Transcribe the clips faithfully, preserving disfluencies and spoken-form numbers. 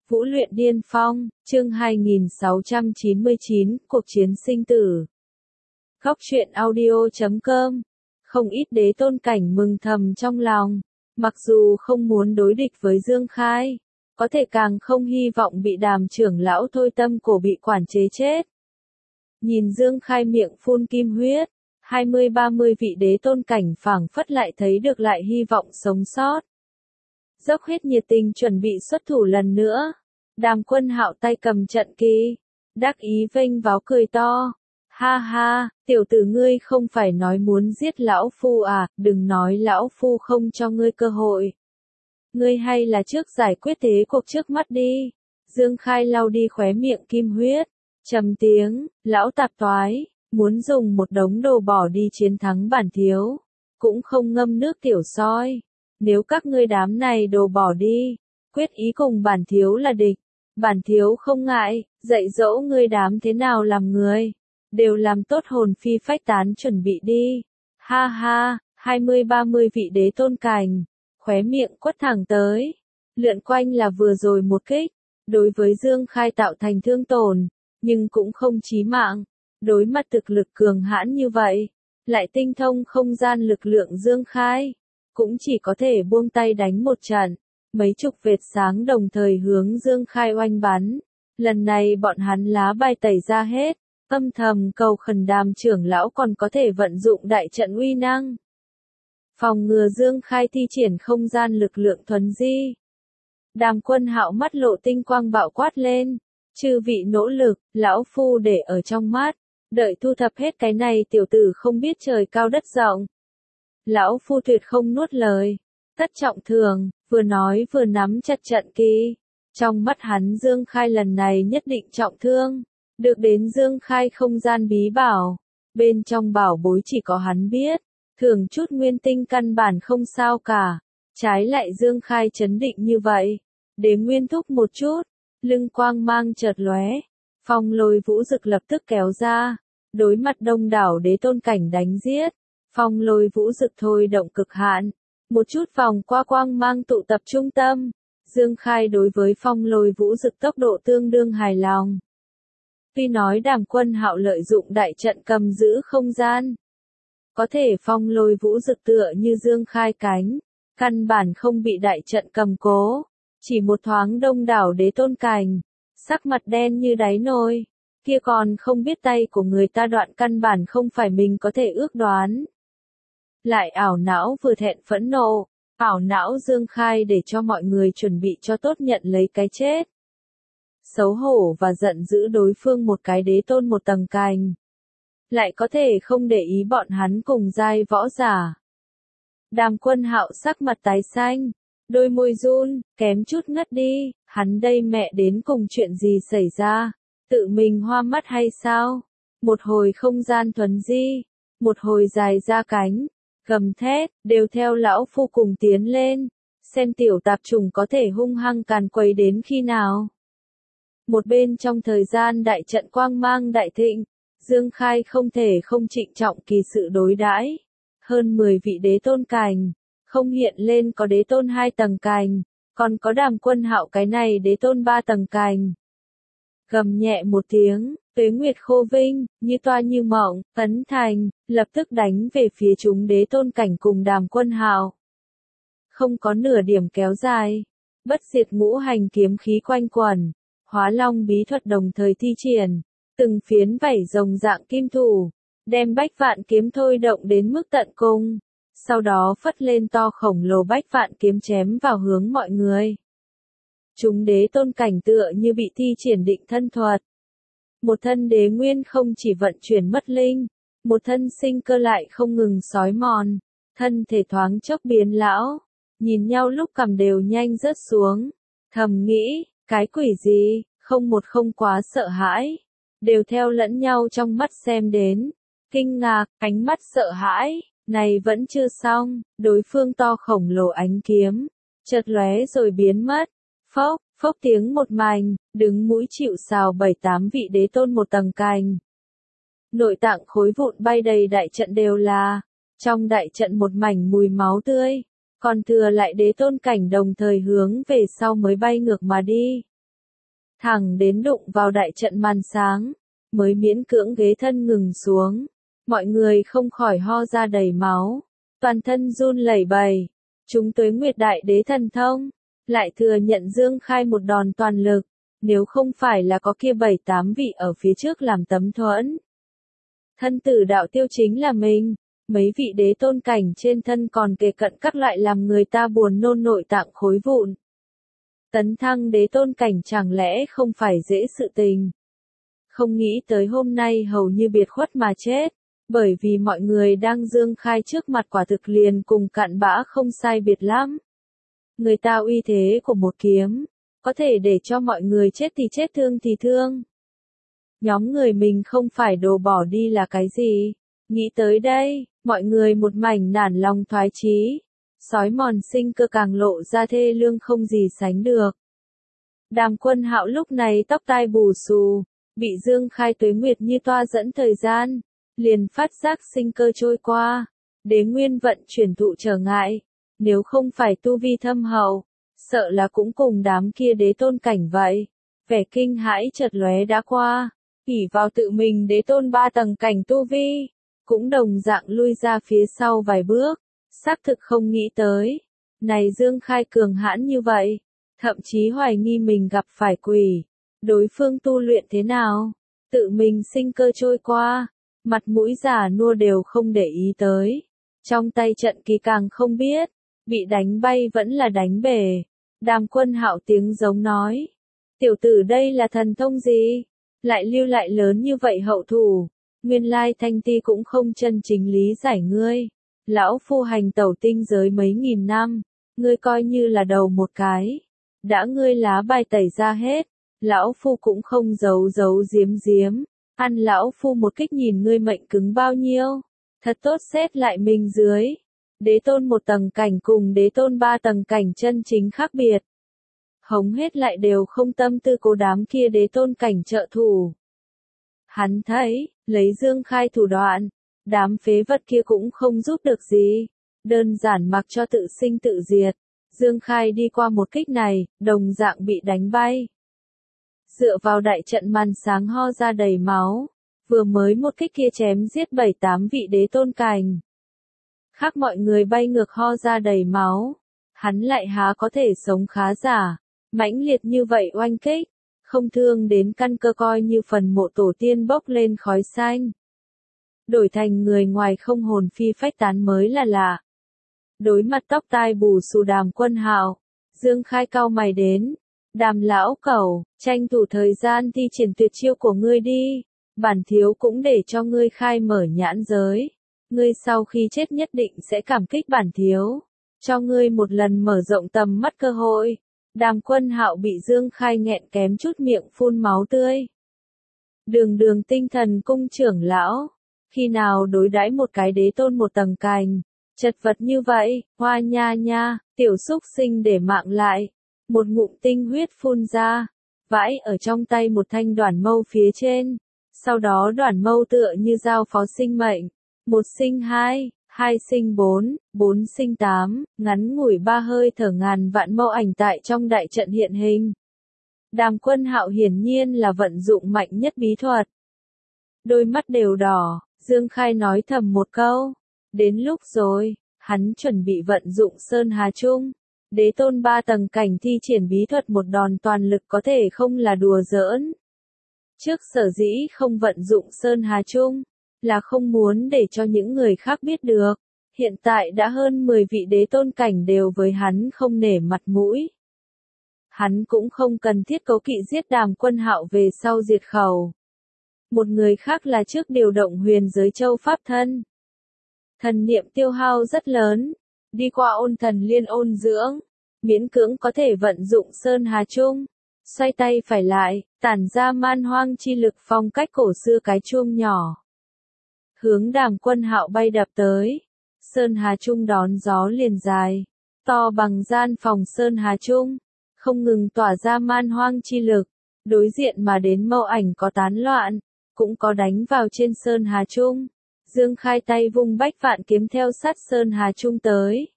Vũ luyện điên phong, chương hai nghìn sáu trăm chín mươi chín, cuộc chiến sinh tử. Góc truyện audio chấm com. Không ít đế tôn cảnh mừng thầm trong lòng, mặc dù không muốn đối địch với Dương Khai, có thể càng không hy vọng bị Đàm trưởng lão thôi tâm cổ bị quản chế chết. Nhìn Dương Khai miệng phun kim huyết, hai mươi ba mươi vị đế tôn cảnh phảng phất lại thấy được lại hy vọng sống sót. Dốc hết nhiệt tình chuẩn bị xuất thủ lần nữa. Đàm Quân Hạo tay cầm trận kỳ, đắc ý vênh váo cười to. Ha ha, tiểu tử ngươi không phải nói muốn giết lão phu à, đừng nói lão phu không cho ngươi cơ hội. Ngươi hay là trước giải quyết thế cuộc trước mắt đi. Dương Khai lau đi khóe miệng kim huyết, trầm tiếng, lão tạp toái, muốn dùng một đống đồ bỏ đi chiến thắng bản thiếu, cũng không ngâm nước tiểu soi. Nếu các ngươi đám này đồ bỏ đi, quyết ý cùng bản thiếu là địch, bản thiếu không ngại, dạy dỗ ngươi đám thế nào làm người, đều làm tốt hồn phi phách tán chuẩn bị đi. Ha ha, hai mươi ba mươi vị đế tôn cảnh, khóe miệng quất thẳng tới, lượn quanh là vừa rồi một kích, đối với Dương Khai tạo thành thương tổn, nhưng cũng không chí mạng, đối mặt thực lực cường hãn như vậy, lại tinh thông không gian lực lượng Dương Khai, cũng chỉ có thể buông tay đánh một trận. Mấy chục vệt sáng đồng thời hướng Dương Khai oanh bắn. Lần này bọn hắn lá bài tẩy ra hết, âm thầm cầu khẩn Đàm trưởng lão còn có thể vận dụng đại trận uy năng. Phòng ngừa Dương Khai thi triển không gian lực lượng thuần di. Đàm Quân Hạo mắt lộ tinh quang bạo quát lên. Chư vị nỗ lực, lão phu để ở trong mắt. Đợi thu thập hết cái này tiểu tử không biết trời cao đất rộng. Lão phu tuyệt không nuốt lời. Tất trọng thường, vừa nói vừa nắm chặt trận kỳ. Trong mắt hắn Dương Khai lần này nhất định trọng thương. Được đến Dương Khai không gian bí bảo. Bên trong bảo bối chỉ có hắn biết. Thường chút nguyên tinh căn bản không sao cả. Trái lại Dương Khai chấn định như vậy. Đế nguyên thúc một chút. Lưng quang mang chợt lóe. Phong lôi vũ dực lập tức kéo ra. Đối mặt đông đảo đế tôn cảnh đánh giết. Phong lôi vũ dực thôi động cực hạn. Một chút vòng qua quang mang tụ tập trung tâm. Dương Khai đối với phong lôi vũ dực tốc độ tương đương hài lòng. Tuy nói Đàm Quân Hạo lợi dụng đại trận cầm giữ không gian. Có thể phong lôi vũ dực tựa như Dương Khai cánh. Căn bản không bị đại trận cầm cố. Chỉ một thoáng đông đảo đế tôn cảnh. Sắc mặt đen như đáy nồi. Kia còn không biết tay của người ta đoạn căn bản không phải mình có thể ước đoán. Lại ảo não vừa thẹn phẫn nộ, ảo não Dương Khai để cho mọi người chuẩn bị cho tốt nhận lấy cái chết. Xấu hổ và giận dữ đối phương một cái đế tôn một tầng cành. Lại có thể không để ý bọn hắn cùng giai võ giả. Đàm Quân Hạo sắc mặt tái xanh, đôi môi run, kém chút ngất đi, hắn đây mẹ đến cùng chuyện gì xảy ra, tự mình hoa mắt hay sao? Một hồi không gian thuần di, một hồi dài ra cánh. Gầm thét, đều theo lão phu cùng tiến lên, xem tiểu tạp trùng có thể hung hăng càn quấy đến khi nào. Một bên trong thời gian đại trận quang mang đại thịnh, Dương Khai không thể không trịnh trọng kỳ sự đối đãi. Hơn mười vị đế tôn cành, không hiện lên có đế tôn hai tầng cành, còn có Đàm Quân Hạo cái này đế tôn ba tầng cành. Gầm nhẹ một tiếng, tuế nguyệt khô vinh, như toa như mộng, ấn thành, lập tức đánh về phía chúng đế tôn cảnh cùng Đàm Quân Hạo. Không có nửa điểm kéo dài, bất diệt ngũ hành kiếm khí quanh quẩn, hóa long bí thuật đồng thời thi triển, từng phiến vảy rồng dạng kim thủ, đem bách vạn kiếm thôi động đến mức tận cùng, sau đó phất lên to khổng lồ bách vạn kiếm chém vào hướng mọi người. Chúng đế tôn cảnh tựa như bị thi triển định thân thuật. Một thân đế nguyên không chỉ vận chuyển mất linh, một thân sinh cơ lại không ngừng sói mòn, thân thể thoáng chốc biến lão, nhìn nhau lúc cầm đều nhanh rớt xuống, thầm nghĩ, cái quỷ gì, không một không quá sợ hãi, đều theo lẫn nhau trong mắt xem đến, kinh ngạc, ánh mắt sợ hãi, này vẫn chưa xong, đối phương to khổng lồ ánh kiếm, chợt lóe rồi biến mất. Phốc, phốc tiếng một mảnh, đứng mũi chịu sào bảy tám vị đế tôn một tầng cành. Nội tạng khối vụn bay đầy đại trận đều là, trong đại trận một mảnh mùi máu tươi, còn thừa lại đế tôn cảnh đồng thời hướng về sau mới bay ngược mà đi. thẳng đến đụng vào đại trận màn sáng, mới miễn cưỡng ghế thân ngừng xuống. Mọi người không khỏi ho ra đầy máu, toàn thân run lẩy bẩy. Chúng Tuế Nguyệt Đại Đế thần thông, lại thừa nhận Dương Khai một đòn toàn lực, nếu không phải là có kia bảy tám vị ở phía trước làm tấm thuẫn. Thân tử đạo tiêu chính là mình, mấy vị đế tôn cảnh trên thân còn kề cận các loại làm người ta buồn nôn nội tạng khối vụn. Tấn thăng đế tôn cảnh chẳng lẽ không phải dễ sự tình. Không nghĩ tới hôm nay hầu như biệt khuất mà chết, bởi vì mọi người đang Dương Khai trước mặt quả thực liền cùng cặn bã không sai biệt lắm. Người ta uy thế của một kiếm, có thể để cho mọi người chết thì chết thương thì thương. Nhóm người mình không phải đồ bỏ đi là cái gì? Nghĩ tới đây, mọi người một mảnh nản lòng thoái chí, sói mòn sinh cơ càng lộ ra thê lương không gì sánh được. Đàm Quân Hạo lúc này tóc tai bù xù, bị Dương Khai Tuế Nguyệt như toa dẫn thời gian, liền phát giác sinh cơ trôi qua, đế nguyên vận chuyển thụ trở ngại, nếu không phải tu vi thâm hậu, sợ là cũng cùng đám kia đế tôn cảnh vậy. Vẻ kinh hãi chợt lóe đã qua, ỷ vào tự mình đế tôn ba tầng cảnh tu vi, cũng đồng dạng lui ra phía sau vài bước, xác thực không nghĩ tới. Này Dương Khai cường hãn như vậy, thậm chí hoài nghi mình gặp phải quỷ, đối phương tu luyện thế nào, tự mình sinh cơ trôi qua, mặt mũi già nua đều không để ý tới. Trong tay trận kỳ càng không biết, bị đánh bay vẫn là đánh bể. Đàm Quân Hạo tiếng giống nói, tiểu tử đây là thần thông gì, lại lưu lại lớn như vậy hậu thủ, nguyên lai Thanh Ti cũng không chân chính lý giải ngươi. Lão phu hành tẩu tinh giới mấy nghìn năm, ngươi coi như là đầu một cái, đã ngươi lá bài tẩy ra hết, lão phu cũng không giấu giấu giếm giếm, ăn lão phu một kích nhìn ngươi mệnh cứng bao nhiêu, thật tốt xét lại mình dưới. Đế tôn một tầng cảnh cùng đế tôn ba tầng cảnh chân chính khác biệt. Hống hết lại đều không tâm tư cố đám kia đế tôn cảnh trợ thủ. Hắn thấy, lấy Dương Khai thủ đoạn, đám phế vật kia cũng không giúp được gì, đơn giản mặc cho tự sinh tự diệt. Dương Khai đi qua một kích này, đồng dạng bị đánh bay. Dựa vào đại trận màn sáng ho ra đầy máu, vừa mới một kích kia chém giết bảy tám vị đế tôn cảnh. Khác mọi người bay ngược ho ra đầy máu, hắn lại há có thể sống khá giả, mãnh liệt như vậy oanh kích, không thương đến căn cơ coi như phần mộ tổ tiên bốc lên khói xanh. Đổi thành người ngoài không hồn phi phách tán mới là lạ. Đối mặt tóc tai bù xù Đàm Quân Hạo, Dương Khai cau mày đến, Đàm lão cẩu, tranh thủ thời gian thi triển tuyệt chiêu của ngươi đi, bản thiếu cũng để cho ngươi khai mở nhãn giới. Ngươi sau khi chết nhất định sẽ cảm kích bản thiếu, cho ngươi một lần mở rộng tầm mắt cơ hội. Đàm Quân Hạo bị Dương Khai nghẹn kém chút miệng phun máu tươi. Đường đường Tinh Thần cung trưởng lão, khi nào đối đãi một cái đế tôn một tầng cành, chật vật như vậy, hoa nha nha, tiểu xúc sinh để mạng lại, một ngụm tinh huyết phun ra, vãi ở trong tay một thanh đoản mâu phía trên, sau đó đoản mâu tựa như dao phó sinh mệnh. Một sinh hai, hai sinh bốn, bốn sinh tám, ngắn ngủi ba hơi thở ngàn vạn mâu ảnh tại trong đại trận hiện hình. Đàm Quân Hạo hiển nhiên là vận dụng mạnh nhất bí thuật. Đôi mắt đều đỏ, Dương Khai nói thầm một câu. Đến lúc rồi, hắn chuẩn bị vận dụng Sơn Hà Trung. Đế tôn ba tầng cảnh thi triển bí thuật một đòn toàn lực có thể không là đùa giỡn. Trước sở dĩ không vận dụng Sơn Hà Trung, là không muốn để cho những người khác biết được. Hiện tại đã hơn mười vị đế tôn cảnh đều với hắn không nể mặt mũi. Hắn cũng không cần thiết cấu kỵ giết Đàm Quân Hạo về sau diệt khẩu. Một người khác là trước điều động Huyền Giới Châu pháp thân. Thần niệm tiêu hao rất lớn, đi qua ôn thần liên ôn dưỡng, miễn cưỡng có thể vận dụng Sơn Hà Trung. Xoay tay phải lại, tản ra man hoang chi lực phong cách cổ xưa cái chuông nhỏ. Hướng Đàm Quân Hạo bay đập tới. Sơn Hà Trung đón gió liền dài, to bằng gian phòng Sơn Hà Trung, không ngừng tỏa ra man hoang chi lực, đối diện mà đến mâu ảnh có tán loạn, cũng có đánh vào trên Sơn Hà Trung. Dương Khai tay vung bách vạn kiếm theo sát Sơn Hà Trung tới.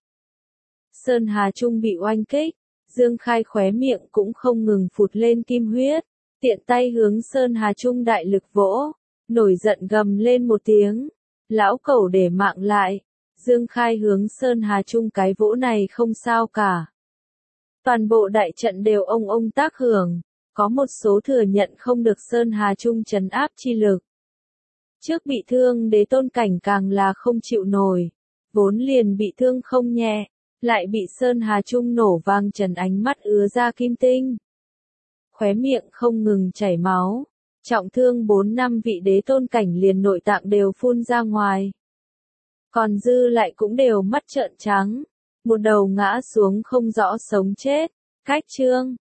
Sơn Hà Trung bị oanh kích, Dương Khai khóe miệng cũng không ngừng phụt lên kim huyết. tiện tay hướng Sơn Hà Trung đại lực vỗ, nổi giận gầm lên một tiếng, lão cẩu để mạng lại, Dương Khai hướng Sơn Hà Trung cái vỗ này không sao cả. Toàn bộ đại trận đều ông ông tác hưởng, có một số thừa nhận không được Sơn Hà Trung trấn áp chi lực. Trước bị thương đế tôn cảnh càng là không chịu nổi, vốn liền bị thương không nhẹ, lại bị Sơn Hà Trung nổ vang trần ánh mắt ứa ra kim tinh. Khóe miệng không ngừng chảy máu, trọng thương bốn năm vị đế tôn cảnh liền nội tạng đều phun ra ngoài. Còn dư lại cũng đều mắt trợn trắng, một đầu ngã xuống không rõ sống chết, cách chương.